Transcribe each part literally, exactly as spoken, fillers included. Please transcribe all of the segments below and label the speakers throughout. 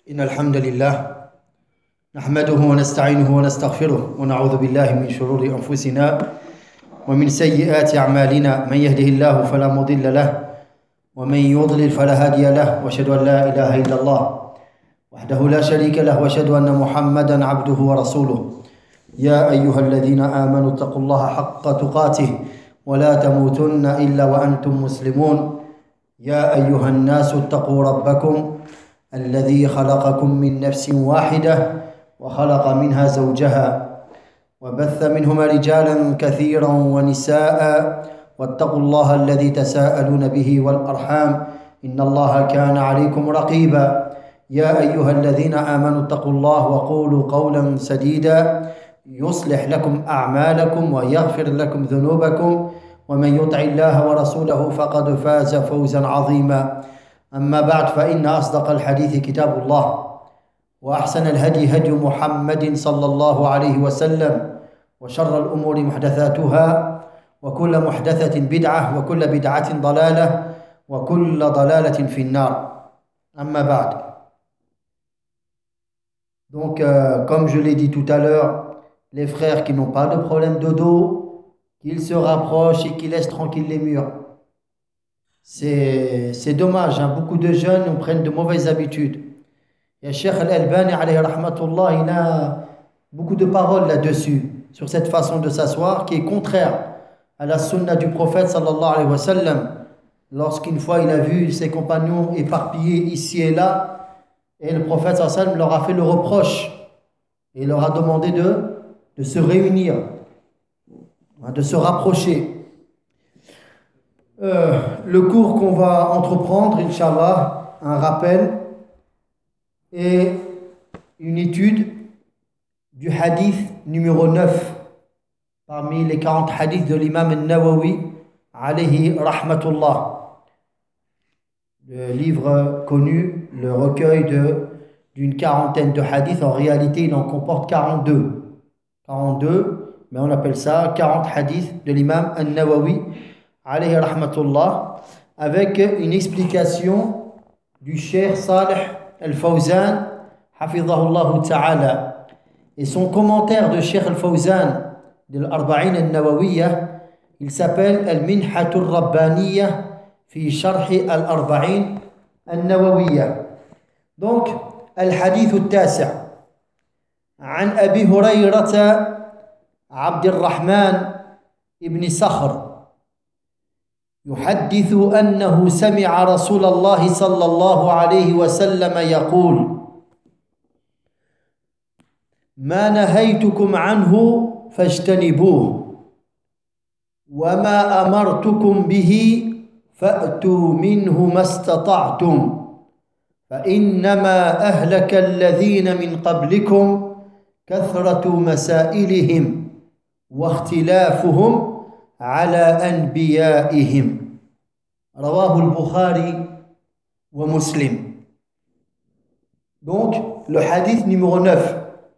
Speaker 1: إن الحمد لله نحمده ونستعينه ونستغفره ونعوذ بالله من شرور أنفسنا ومن سيئات أعمالنا من يهده الله فلا مضل له ومن يضلل فلا هادي له وأشهد أن لا إله إلا الله وحده لا شريك له وأشهد أن محمدا عبده ورسوله يا أيها الذين آمنوا اتقوا الله حق تقاته ولا تموتن إلا وأنتم مسلمون يا أيها الناس اتقوا ربكم الذي خلقكم من نفس واحدة وخلق منها زوجها وبث منهما رجالا كثيرا ونساء واتقوا الله الذي تساءلون به والأرحام إن الله كان عليكم رقيبا يا أيها الذين آمنوا اتقوا الله وقولوا قولا سديدا يصلح لكم أعمالكم ويغفر لكم ذنوبكم ومن يطع الله ورسوله فقد فاز فوزا عظيما أما بعد فإن أصدق الحديث كتاب الله وأحسن الهدي هدي محمد صلى الله عليه وسلم وشر الأمور محدثاتها وكل محدثة بدعة وكل بدعة ضلالة وكل ضلالة في النار أما بعد. Donc euh, comme je l'ai dit tout à l'heure, les frères qui n'ont pas de problème de dos, qu'ils se rapprochent et qu'ils laissent tranquilles les murs. C'est, c'est dommage, hein. Beaucoup de jeunes on prennent de mauvaises habitudes. Et Cheikh Al-Albani, alayhi rahmatullah, il a beaucoup de paroles là-dessus, sur cette façon de s'asseoir qui est contraire à la sunna du prophète sallallahu alayhi wa sallam. Lorsqu'une fois il a vu ses compagnons éparpillés ici et là, et le prophète sallallahu alayhi wa sallam leur a fait le reproche, et il leur a demandé de, de se réunir, de se rapprocher. Euh, le cours qu'on va entreprendre, Inch'Allah, un rappel et une étude du hadith numéro neuf parmi les quarante hadiths de l'imam al-Nawawi alayhi rahmatullah. Le livre connu, le recueil de, d'une quarantaine de hadiths. En réalité, il en comporte quarante-deux. quarante-deux, mais on appelle ça quarante hadiths de l'imam al-Nawawi alayhi rahmatullah, avec une explication du Cheikh Salih al-Fawzan hafidhahullah ta'ala, et son commentaire de Cheikh al-Fawzan de l'Arba'in al-Nawawiyya, il s'appelle al-Minhatul Rabbaniyya fi Sharhi al-Arba'in al-Nawawiyya. Donc al-Hadith al-Tasi' عن أبي هريرة عبد الرحمن ابن صخر يحدث أنه سمع رسول الله صلى الله عليه وسلم يقول ما نهيتكم عنه فاجتنبوه وما أمرتكم به فأتوا منه ما استطعتم فإنما أهلك الذين من قبلكم كثرة مسائلهم واختلافهم على أنبيائهم رواه البخاري ومسلم. Donc le hadith numéro neuf,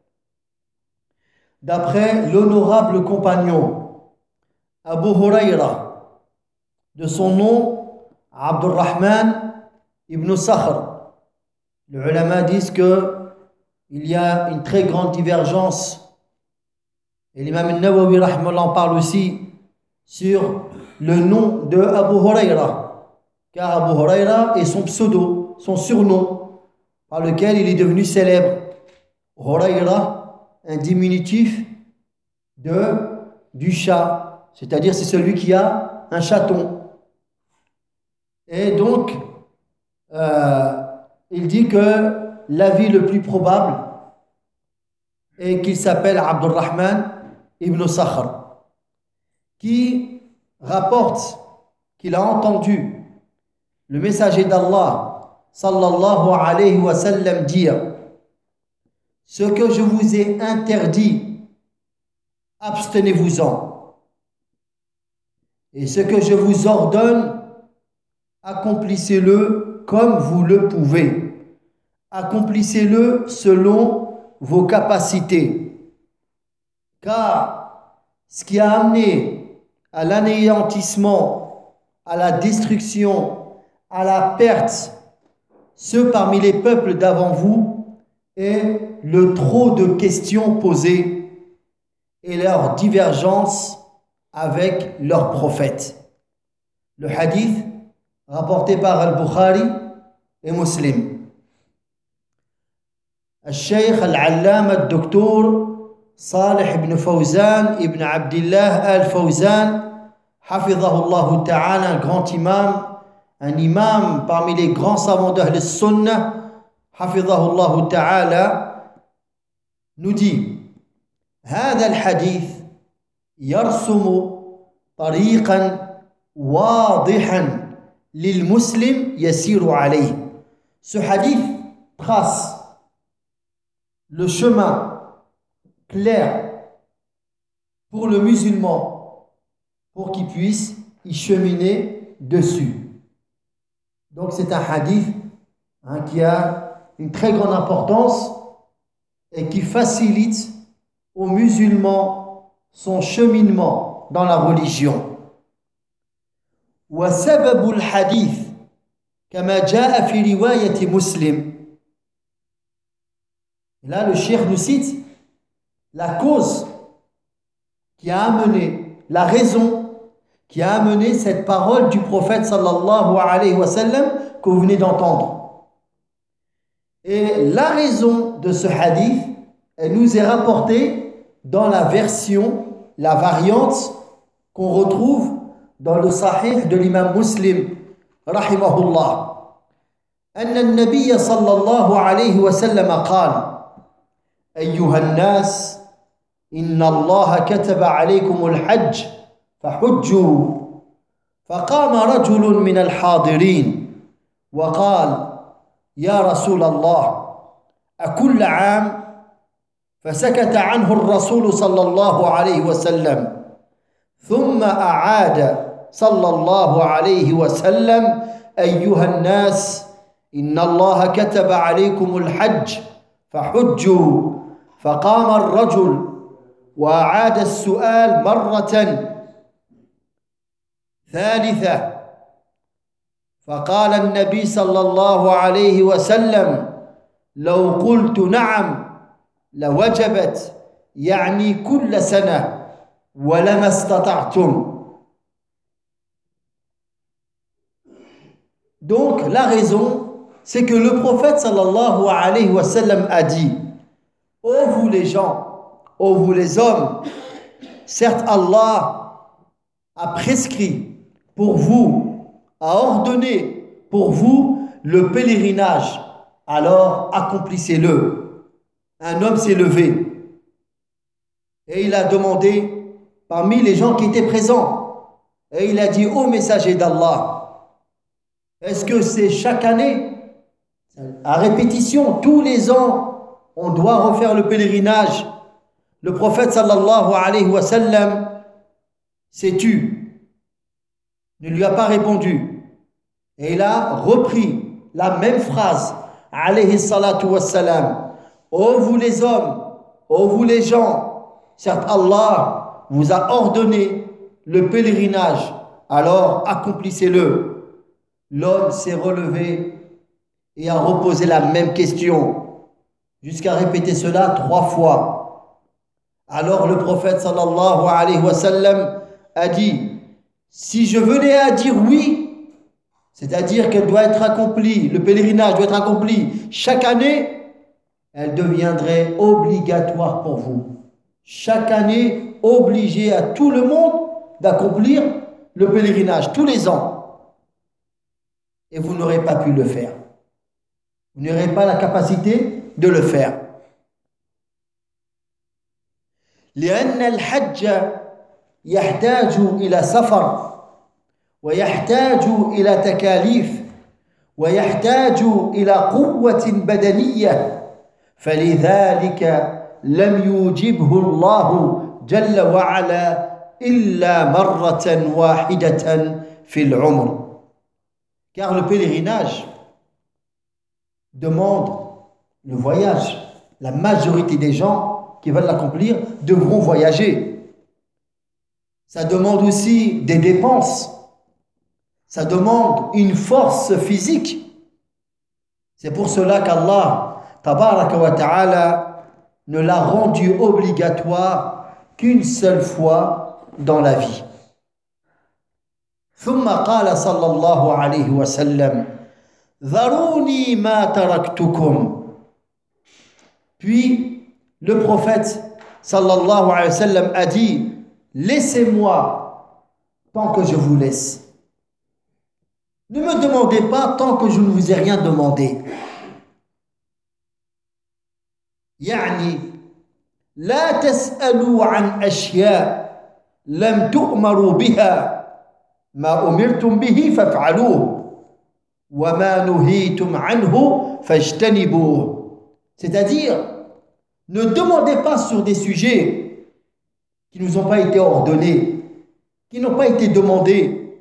Speaker 1: d'après l'honorable compagnon Abu Hurayra, de son nom Abdurrahman ibn Sakhr. Les ulama disent que il y a une très grande divergence, et l'imam al-Nawawi rahimahullah en parle aussi, sur le nom de Abu Hurayra, car Abu Hurayra est son pseudo, son surnom, par lequel il est devenu célèbre. Hurayra, un diminutif de, du chat, c'est-à-dire c'est celui qui a un chaton. Et donc, euh, il dit que l'avis le plus probable est qu'il s'appelle Abdurrahman ibn Sakhr, qui rapporte qu'il a entendu le messager d'Allah sallallahu alayhi wa sallam dire: ce que je vous ai interdit, abstenez-vous-en, et ce que je vous ordonne, accomplissez-le comme vous le pouvez, accomplissez-le selon vos capacités, car ce qui a amené à l'anéantissement, à la destruction, à la perte, ceux parmi les peuples d'avant vous, est le trop de questions posées et leur divergence avec leur prophète. Le hadith rapporté par Al-Bukhari et Muslim. الشيخ العلامة الدكتور صالح بن فوزان ibn Abdillah al-Fawzan حفظه الله تعالى, un grand imam, un imam parmi les grands savants d'Ahl al-Sunnah, حفظه الله تعالى, nous dit هذا الحديث يرسم طريقا واضحا للمسلم يسير عليه. Ce hadith trace le chemin clair pour le musulman pour qu'il puisse y cheminer dessus. Donc c'est un hadith hein, qui a une très grande importance et qui facilite aux musulmans son cheminement dans la religion. وسبب الحديث كما جاء في رواية مسلم. Là, le cheikh nous cite la cause qui a amené, la raison qui a amené cette parole du prophète sallallahu alayhi wa sallam que vous venez d'entendre. Et la raison de ce hadith, elle nous est rapportée dans la version, la variante qu'on retrouve dans le Sahih de l'imam Muslim, rahimahullah. أن النبي صلى الله عليه وسلم قال: أيها الناس إن الله كتب عليكم الحج فحجوا. فقام رجل من الحاضرين وقال: يا رسول الله أكل عام؟ فسكت عنه الرسول صلى الله عليه وسلم، ثم أعاد صلى الله عليه وسلم: أيها الناس إن الله كتب عليكم الحج فحجوا. فقام الرجل وأعاد السؤال مرة ثالثة، فقال النبي صلى الله عليه وسلم: لو قلت نعم لوجبت، يعني كل سنة، ولما استطعتم. Donc la raison, c'est que le prophète sallallahu alayhi wa sallam a dit: ô vous les gens, ô vous les hommes, certes Allah a prescrit pour vous, a ordonné pour vous le pèlerinage, alors accomplissez-le. Un homme s'est levé et il a demandé parmi les gens qui étaient présents, et il a dit: ô messager d'Allah, est-ce que c'est chaque année, à répétition, tous les ans, on doit refaire le pèlerinage? Le prophète sallallahu alayhi wa sallam s'est tu, ne lui a pas répondu. Et il a repris la même phrase, alayhi salatu wa salam: ô vous les hommes, ô vous les gens, certes Allah vous a ordonné le pèlerinage, alors accomplissez-le. L'homme s'est relevé et a reposé la même question, jusqu'à répéter cela trois fois. Alors le prophète sallallahu alayhi wa sallam a dit: si je venais à dire oui, c'est-à-dire qu'elle doit être accomplie, le pèlerinage doit être accompli chaque année, elle deviendrait obligatoire pour vous. Chaque année, obligé à tout le monde d'accomplir le pèlerinage, tous les ans. Et vous n'aurez pas pu le faire. Vous n'aurez pas la capacité de le faire. لأن الحج يحتاج إلى سفر، ويحتاج إلى تكاليف، ويحتاج إلى قوة بدنية، فلذلك لم يوجبه الله جل وعلا إلا مرة واحدة في العمر. Car le pèlerinage demande le voyage. La majorité des gens qui veulent l'accomplir devront voyager. Ça demande aussi des dépenses. Ça demande une force physique. C'est pour cela qu'Allah, Tabaraka wa ta'ala ne l'a rendu obligatoire qu'une seule fois dans la vie. ثم قال صلى الله عليه وسلم ذروني ما تركتكم. Puis le prophète sallallahu alayhi wa sallam a dit laissez-moi tant que je vous laisse. Ne me demandez pas tant que je ne vous ai rien demandé. يعني لا تسألوا عن أشياء لم تؤمروا بها ما أمرتم به فافعلوه وما نهيتم عنه فاجتنبوه. C'est-à-dire, ne demandez pas sur des sujets qui ne nous ont pas été ordonnés, qui n'ont pas été demandés.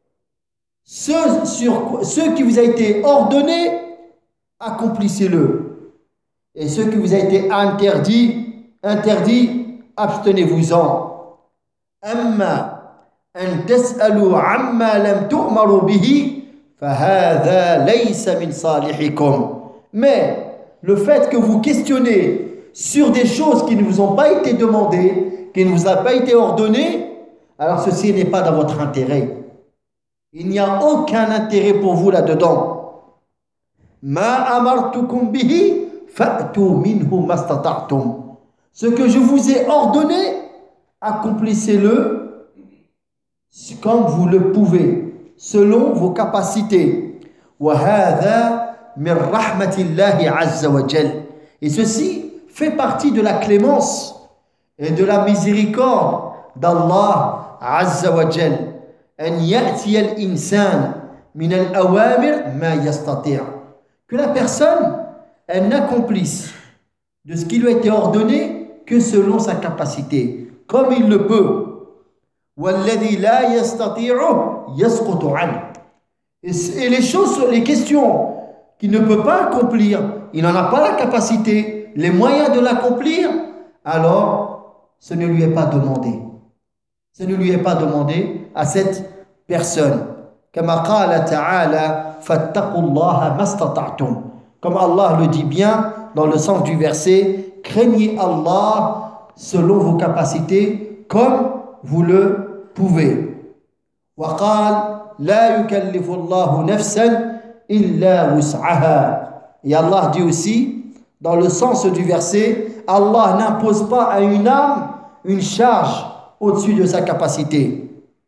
Speaker 1: Ceux, sur, ceux qui vous a été ordonnés, accomplissez-le. Et ceux qui vous a été interdits, interdits, abstenez-vous-en. Amma an tas'alu amma lam tu'maru bihi fahadha laysa min salihikum. Mais le fait que vous questionnez sur des choses qui ne vous ont pas été demandées, qui ne vous ont pas été ordonnées, alors ceci n'est pas dans votre intérêt. Il n'y a aucun intérêt pour vous là-dedans. Ma amartukum bihi fa'tu minhu mastata'tum. Ce que je vous ai ordonné, accomplissez-le comme vous le pouvez, selon vos capacités. Wa hadha min rahmatillahi azza wa jal. Et ceci fait partie de la clémence et de la miséricorde d'Allah azza wa jal. An ya'ti al-insan min al-awamir ma yastati'. Que la personne elle n'accomplisse de ce qui lui a été ordonné que selon sa capacité, comme il le peut. وَالَّذِي لَا يَسْتَطِيعُ يَسْقُطُ عَنْهُ. Et les choses, les questions qu'il ne peut pas accomplir, il n'en a pas la capacité, les moyens de l'accomplir, alors ce ne lui est pas demandé. Ce ne lui est pas demandé à cette personne. كما قال تعالى فاتقوا الله ما استطعتم. Comme Allah le dit bien dans le sens du verset, craignez Allah selon vos capacités comme vous le pouvez. وقال لا يكلف الله نفسا إلا وسعها. Et Allah dit aussi dans le sens du verset, Allah n'impose pas à une âme une charge au-dessus de sa capacité.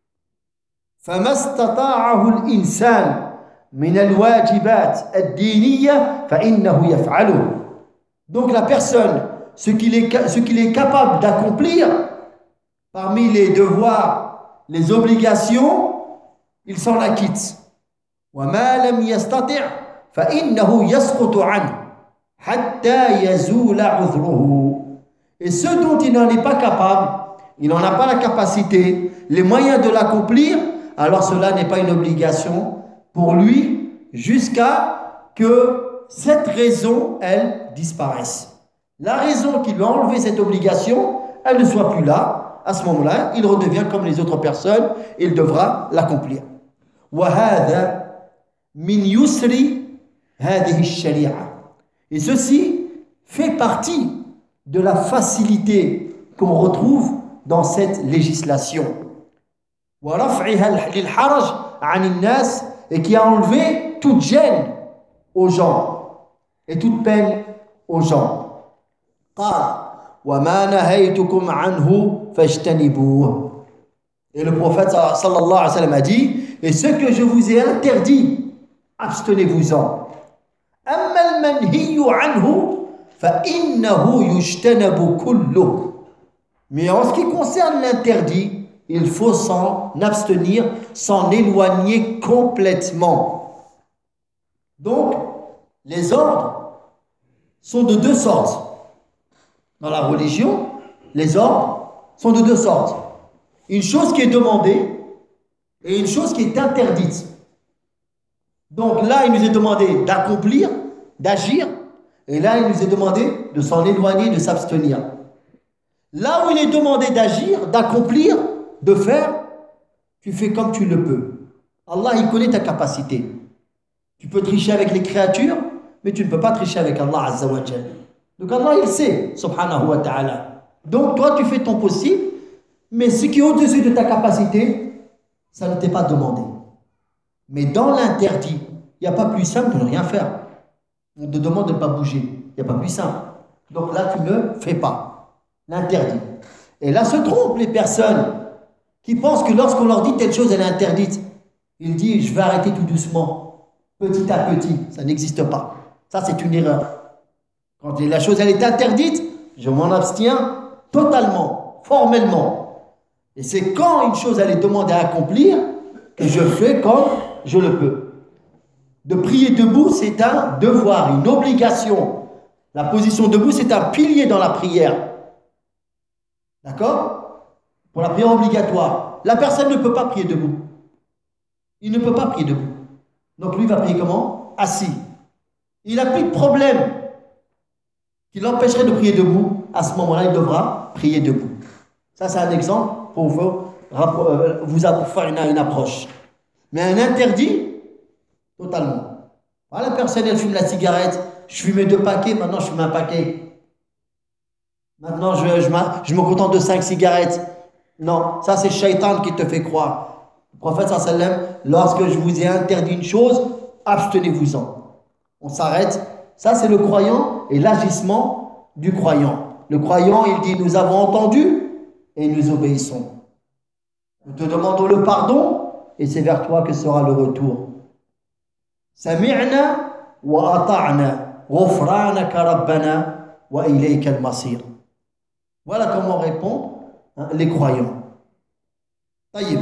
Speaker 1: فما استطاعه الإنسان من الواجبات الدينية فإنه يفعله. Donc la personne, ce qu'il est, ce qu'il est capable d'accomplir parmi les devoirs, les obligations, il s'en acquitte. وما لم يستطع فإنه يسقط عنه حتى يزول عذره. Et ce dont il n'en est pas capable, il n'en a pas la capacité, les moyens de l'accomplir, alors cela n'est pas une obligation pour lui jusqu'à que cette raison, elle, disparaisse. La raison qui lui a enlevé cette obligation, elle ne soit plus là. À ce moment-là, il redevient comme les autres personnes, il devra l'accomplir. وَهَذَا مِنْ يُسْرِ هَذِهِ الشَّرِيعَةِ. Et ceci fait partie de la facilité qu'on retrouve dans cette législation. وَرَفْعِهَا لِلْحَرَجِ عَنِ النَّاسِ. Et qui a enlevé toute gêne aux gens et toute peine aux gens. قال وما نهيتكم عنه فاجتنبوه. Et le prophète sallallahu alayhi wa sallam a dit, et ce que je vous ai interdit, abstenez-vous-en. أما المنهي عنه فإنه يجتنب كله. Mais en ce qui concerne l'interdit, il faut s'en abstenir, s'en éloigner complètement. Donc, les ordres sont de deux sortes. Dans la religion, les ordres sont de deux sortes. Une chose qui est demandée et une chose qui est interdite. Donc là, il nous est demandé d'accomplir, d'agir, et là, il nous est demandé de s'en éloigner, de s'abstenir. Là où il est demandé d'agir, d'accomplir, de faire, tu fais comme tu le peux. Allah, il connaît ta capacité. Tu peux tricher avec les créatures, mais tu ne peux pas tricher avec Allah Azza wa Jal. Donc Allah, il sait, subhanahu wa ta'ala. Donc toi, tu fais ton possible, mais ce qui est au-dessus de ta capacité, ça ne t'est pas demandé. Mais dans l'interdit, il n'y a pas plus simple de ne rien faire. On te demande de ne pas bouger. Il n'y a pas plus simple. Donc là, tu ne fais pas. L'interdit. Et là se trompent les personnes qui pensent que lorsqu'on leur dit telle chose, elle est interdite. Ils disent, je vais arrêter tout doucement, petit à petit. Ça n'existe pas. Ça, c'est une erreur. Quand la chose, elle est interdite, je m'en abstiens totalement, formellement. Et c'est quand une chose, elle est demandée à accomplir, que je fais comme je le peux. De prier debout, c'est un devoir, une obligation. La position debout, c'est un pilier dans la prière. D'accord? Pour la prière obligatoire. La personne ne peut pas prier debout. Il ne peut pas prier debout. Donc lui va prier comment? Assis. Il n'a plus de problème qui l'empêcherait de prier debout. À ce moment-là, il devra prier debout. Ça, c'est un exemple pour vous, vous faire une, une approche. Mais un interdit, totalement. Voilà, la personne, elle fume la cigarette. Je fumais deux paquets, maintenant je fume un paquet. Maintenant, je, je, je me contente de cinq cigarettes. Non, ça c'est Shaitan qui te fait croire. Le prophète sallallahu alayhi wa sallam, lorsque je vous ai interdit une chose, abstenez-vous-en. On s'arrête. Ça c'est le croyant et l'agissement du croyant. Le croyant, il dit, nous avons entendu et nous obéissons. Nous te demandons le pardon et c'est vers toi que sera le retour. Sami'na wa ata'na, ghufranaka rabbana wa ilayka al-masir. Voilà comment répondent hein, les croyants. طيب.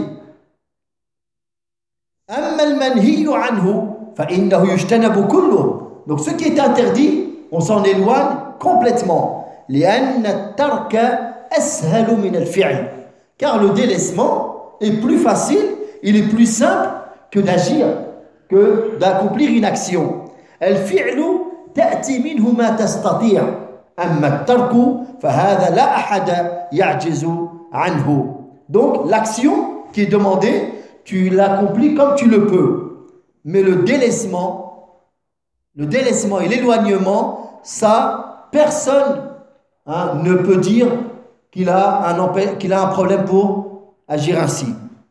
Speaker 1: أما المنهي عنه فإنه يجتنب كله. Donc ce qui est interdit, on s'en éloigne complètement. لأن الترك أسهل من الفعل. Car le délaissement est plus facile, il est plus simple que d'agir, que d'accomplir une action. الفعل تأتي منه ما تستطيع. أما الترك فهذا لا أحد يعجز عنه. Donc l'action qui est demandée, tu l'accomplis comme tu le peux. Mais le délaissement, le délaissement et l'éloignement, ça, personne hein, ne peut dire qu'il a, un, qu'il a un problème pour agir ainsi.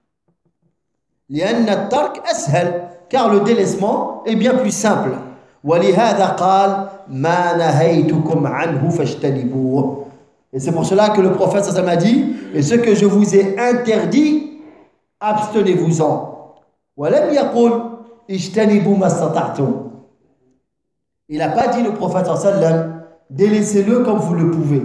Speaker 1: لأن الترك أسهل, car le délaissement est bien plus simple. ولهذا قال ما نهيتكم عنه فاجتنبوه. Et c'est pour cela que le prophète ça m'a dit, et ce que je vous ai interdit, abstenez-vous-en. ولم يقل اجتنبوا ما استطعتم. Il n'a pas dit le prophète sallam, délaissez-le comme vous le pouvez.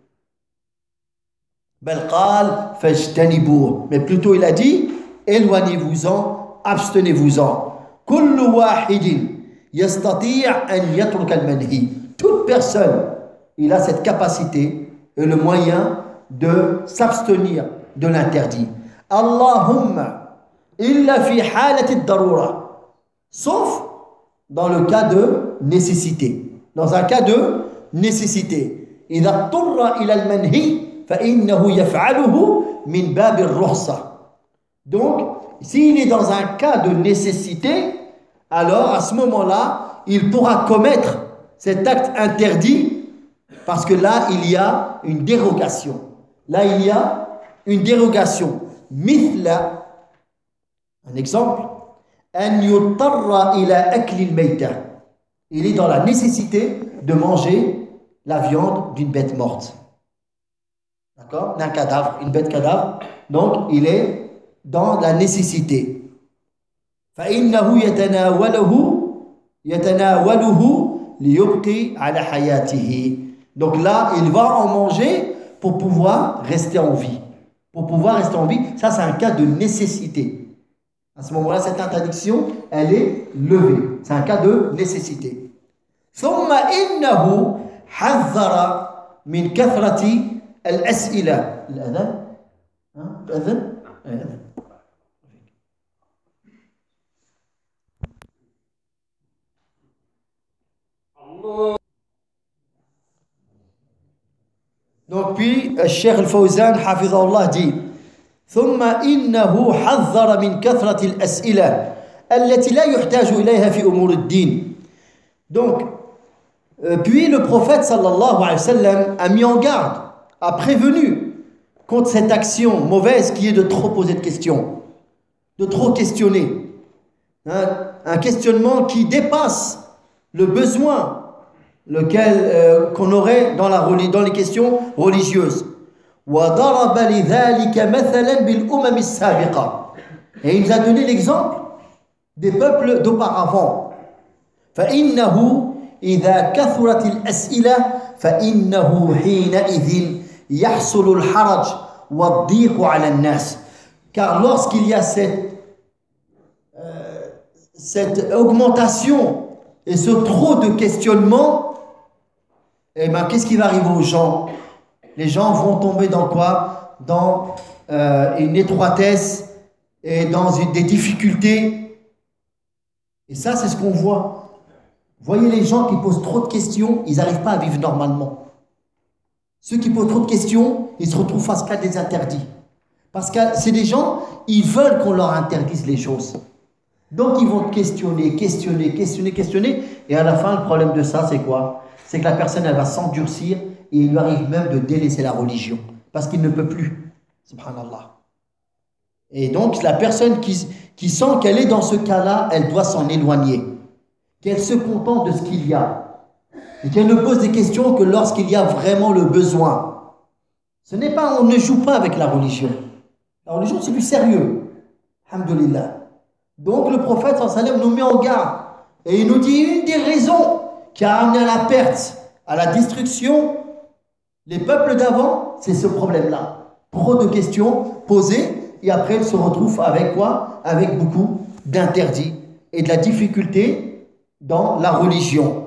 Speaker 1: بل قال فاجتنبوه. Mais plutôt il a dit, éloignez-vous-en, abstenez-vous-en. كل واحد يستطيع أن يترك المنهي. Toute personne, il a cette capacité et le moyen de s'abstenir de l'interdit. Allahumma illa fi halati ad-darura. Sauf dans le cas de nécessité. Dans un cas de nécessité. إذا اضطر إلى المنهي فإنه يفعله من باب الرخصة. Donc, s'il est dans un cas de nécessité, alors à ce moment-là, il pourra commettre cet acte interdit parce que là, il y a une dérogation. Là, il y a une dérogation. Mithla, un exemple, an yutarra ila akli al-mayta. Il est dans la nécessité de manger la viande d'une bête morte. D'accord? D'un cadavre, une bête cadavre. Donc, il est dans la nécessité. فإنه يتناوله يتناوله ليبقي على حياته. Donc là, il va en manger pour pouvoir rester en vie. Pour pouvoir rester en vie, ça c'est un cas de nécessité. À ce moment-là, cette interdiction, elle est levée. C'est un cas de nécessité. ثم إنه حذر من كثرة الأسئلة. الأذان؟ الأذان؟ الأذان. Donc puis, Cheikh Al-Fawzan, hafizahullah, dit ثم إنه حذر من كثرة الأسئلة التي لا يحتاج إليها في أمور الدين. Donc, euh, puis le prophète sallallahu alayhi wa sallam a mis en garde, a prévenu contre cette action mauvaise qui est de trop poser de questions, de trop questionner. Hein, un questionnement qui dépasse le besoin lequel, euh, qu'on aurait dans, la, dans les questions religieuses. وَضَرَبَ لِذَلِكَ مَثَلًا بِالْأُمَمِ السَّابِقَةِ. Et il nous a donné l'exemple des peuples d'auparavant. فَإِنَّهُ إِذَا كَثُرَتِ الْأَسْئِلَةِ فَإِنَّهُ حِينَئِذٍ يَحْصُلُ الْحَرَجُ وَالضِّيقُ عَلَى النَّاسِ. Car lorsqu'il y a cette, euh, cette augmentation et ce trop de questionnements, eh ben, qu'est-ce qui va arriver aux gens? Les gens vont tomber dans quoi? Dans euh, une étroitesse et dans une, des difficultés. Et ça, c'est ce qu'on voit. Vous voyez les gens qui posent trop de questions, ils n'arrivent pas à vivre normalement. Ceux qui posent trop de questions, ils se retrouvent face à des interdits. Parce que c'est des gens, ils veulent qu'on leur interdise les choses. Donc ils vont questionner, questionner, questionner, questionner. Et à la fin, le problème de ça, c'est quoi? C'est que la personne, elle va s'endurcir et il lui arrive même de délaisser la religion. Parce qu'il ne peut plus. Subhanallah. Et donc, la personne qui, qui sent qu'elle est dans ce cas-là, elle doit s'en éloigner. Qu'elle se contente de ce qu'il y a. Et qu'elle ne pose des questions que lorsqu'il y a vraiment le besoin. Ce n'est pas, on ne joue pas avec la religion. La religion, c'est du sérieux. Alhamdulillah. Donc, le prophète sallallahu alayhi wa sallam nous met en garde. Et il nous dit une des raisons qui a amené à la perte, à la destruction, les peuples d'avant, c'est ce problème-là. Trop de questions posées, et après ils se retrouvent avec quoi? Avec beaucoup d'interdits et de la difficulté dans la religion.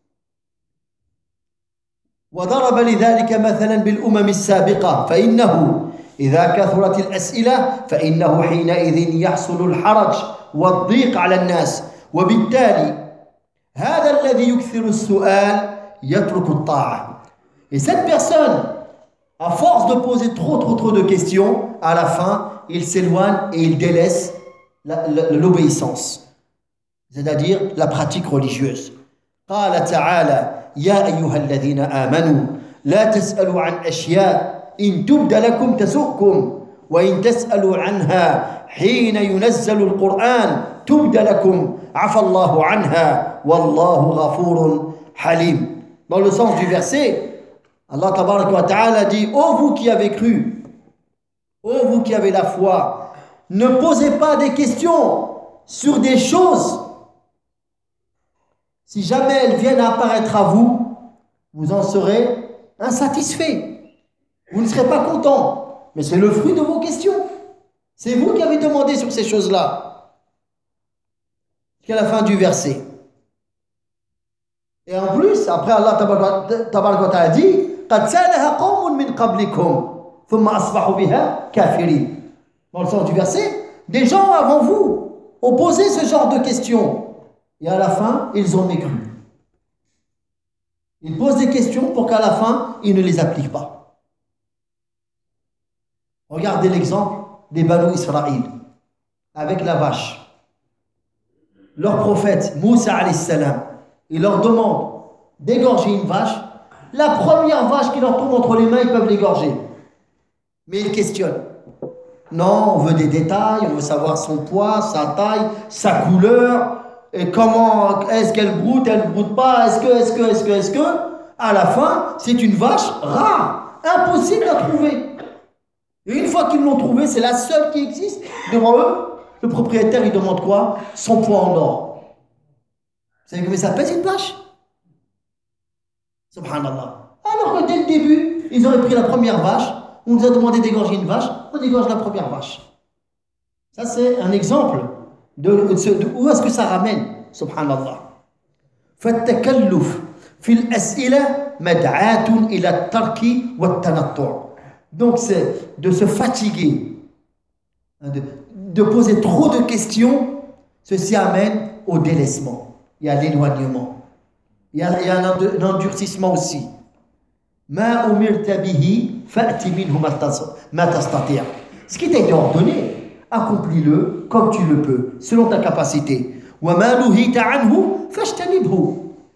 Speaker 1: وضرب لذلك مثلا بالأمم السابقة فإنه إذا كثرت الأسئلة فإنه حينئذ يحصل الحرج والضيق على الناس وبالتالي هذا الذي يكثر السؤال يترك الطاعة. Et cette personne, à force de poser trop trop trop de questions, à la fin, il s'éloigne et il délaisse la, la, l'obéissance, c'est-à-dire la pratique religieuse. قال تعالى يا أيها الذين آمنوا لا تسألوا عن أشياء إن تبد لكم تسؤكم وإن تسألوا عنها حين ينزل القرآن تبد لكم عفى الله عنها والله غفور حليم. Dans le sens du verset, Allah tabaraka wa ta'ala dit: ô vous qui avez cru, ô vous qui avez la foi, ne posez pas des questions sur des choses. Si jamais elles viennent à apparaître à vous, vous en serez insatisfait. Vous ne serez pas content. Mais c'est le fruit de vos questions. C'est vous qui avez demandé sur ces choses-là. Jusqu'à la fin du verset. Et en plus, après Allah tabaraka wa ta'ala dit: قد سألها قوم من قبلكم ثم أصبحوا بها كافرين. Dans le sens du verset, des gens avant vous ont posé ce genre de questions. Et à la fin, ils ont mécru. Ils posent des questions pour qu'à la fin, ils ne les appliquent pas. Regardez l'exemple des Banu Israël avec la vache. Leur prophète, Moussa alayhi salam, il leur demande d'égorger une vache. La première vache qui leur tombe entre les mains, ils peuvent l'égorger. Mais ils questionnent. Non, on veut des détails, on veut savoir son poids, sa taille, sa couleur, et comment est-ce qu'elle broute, elle ne broute pas, est-ce que, est-ce que, est-ce que, est-ce que. À la fin, c'est une vache rare, impossible à trouver. Et une fois qu'ils l'ont trouvée, c'est la seule qui existe devant eux. Le propriétaire, il demande quoi? Son poids en or. Vous savez combien ça pèse une vache? Subhanallah. Alors que dès le début, ils auraient pris la première vache, on nous a demandé d'égorger une vache, on égorge la première vache. Ça, c'est un exemple de, de, de où est-ce que ça ramène. Subhanallah. فالتكلف في الأسئلة مدعاة إلى الترك والتنطع. Donc c'est de se fatiguer, de, de poser trop de questions, ceci amène au délaissement et à l'éloignement. Il y a, il y a un, un endurcissement aussi. ما أمرت به فأت منه ما تستطيع. Ce qui t'a été ordonné, accomplis-le comme tu le peux, selon ta capacité. وما نهيت عنه فاجتنبه.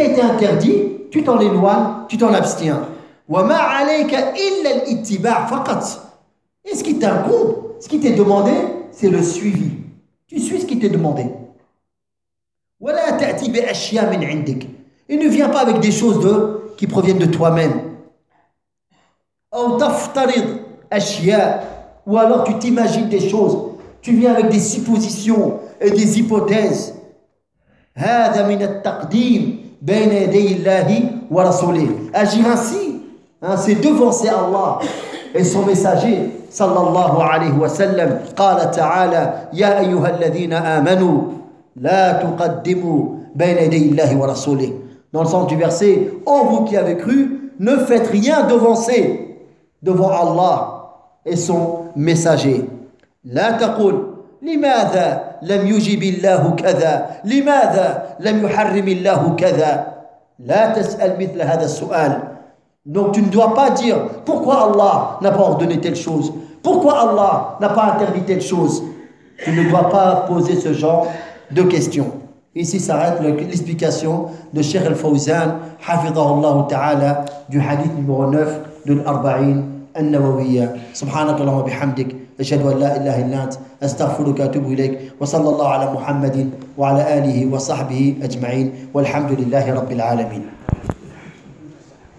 Speaker 1: t'a été interdit, tu t'en éloignes, tu t'en abstiens. وَمَا عَلَيْكَ إِلَّا الْإِتِّبَاعُ فَقَط. Et ce qui t'incombe, ce qui t'est demandé, c'est le suivi. Tu suis ce qui t'est demandé. وَلَا تَأْتِ بِأَشْيَاءٍ مِنْ عِنْدِكَ. Et ne viens pas avec des choses de, qui proviennent de toi-même. أَوْ تَفْتَرِضْ أَشْيَاء. Ou alors tu t'imagines des choses. Tu viens avec des suppositions et des hypothèses. هذا من التقديم بين يدي الله ورسوله. Agir ainsi, hein, c'est devancer Allah et son messager sallallahu alayhi wa sallam. قال تعالى يا أيها الذين آمنوا لا تقدموا بين يدي الله ورسوله. Dans le sens du verset, ô vous qui avez cru, ne faites rien devancer devant Allah et son messager. لا تقل لماذا لم يجب الله كذا لماذا لم يحرم الله كذا لا تسأل مثل هذا السؤال. Donc tu ne dois pas dire pourquoi Allah n'a pas ordonné telle chose, pourquoi Allah n'a pas interdit telle chose. Tu ne dois pas poser ce genre de questions. Ici s'arrête l'explication de Cheikh Al-Fawzan hafidhahullah ta'ala du hadith numéro neuf de l'Arba'in النووية. سبحانك اللهم وبحمدك أشهد أن لا إله إلا أنت أستغفرك وأتوب إليك وصلى الله على محمد وعلى آله وصحبه أجمعين والحمد لله رب العالمين.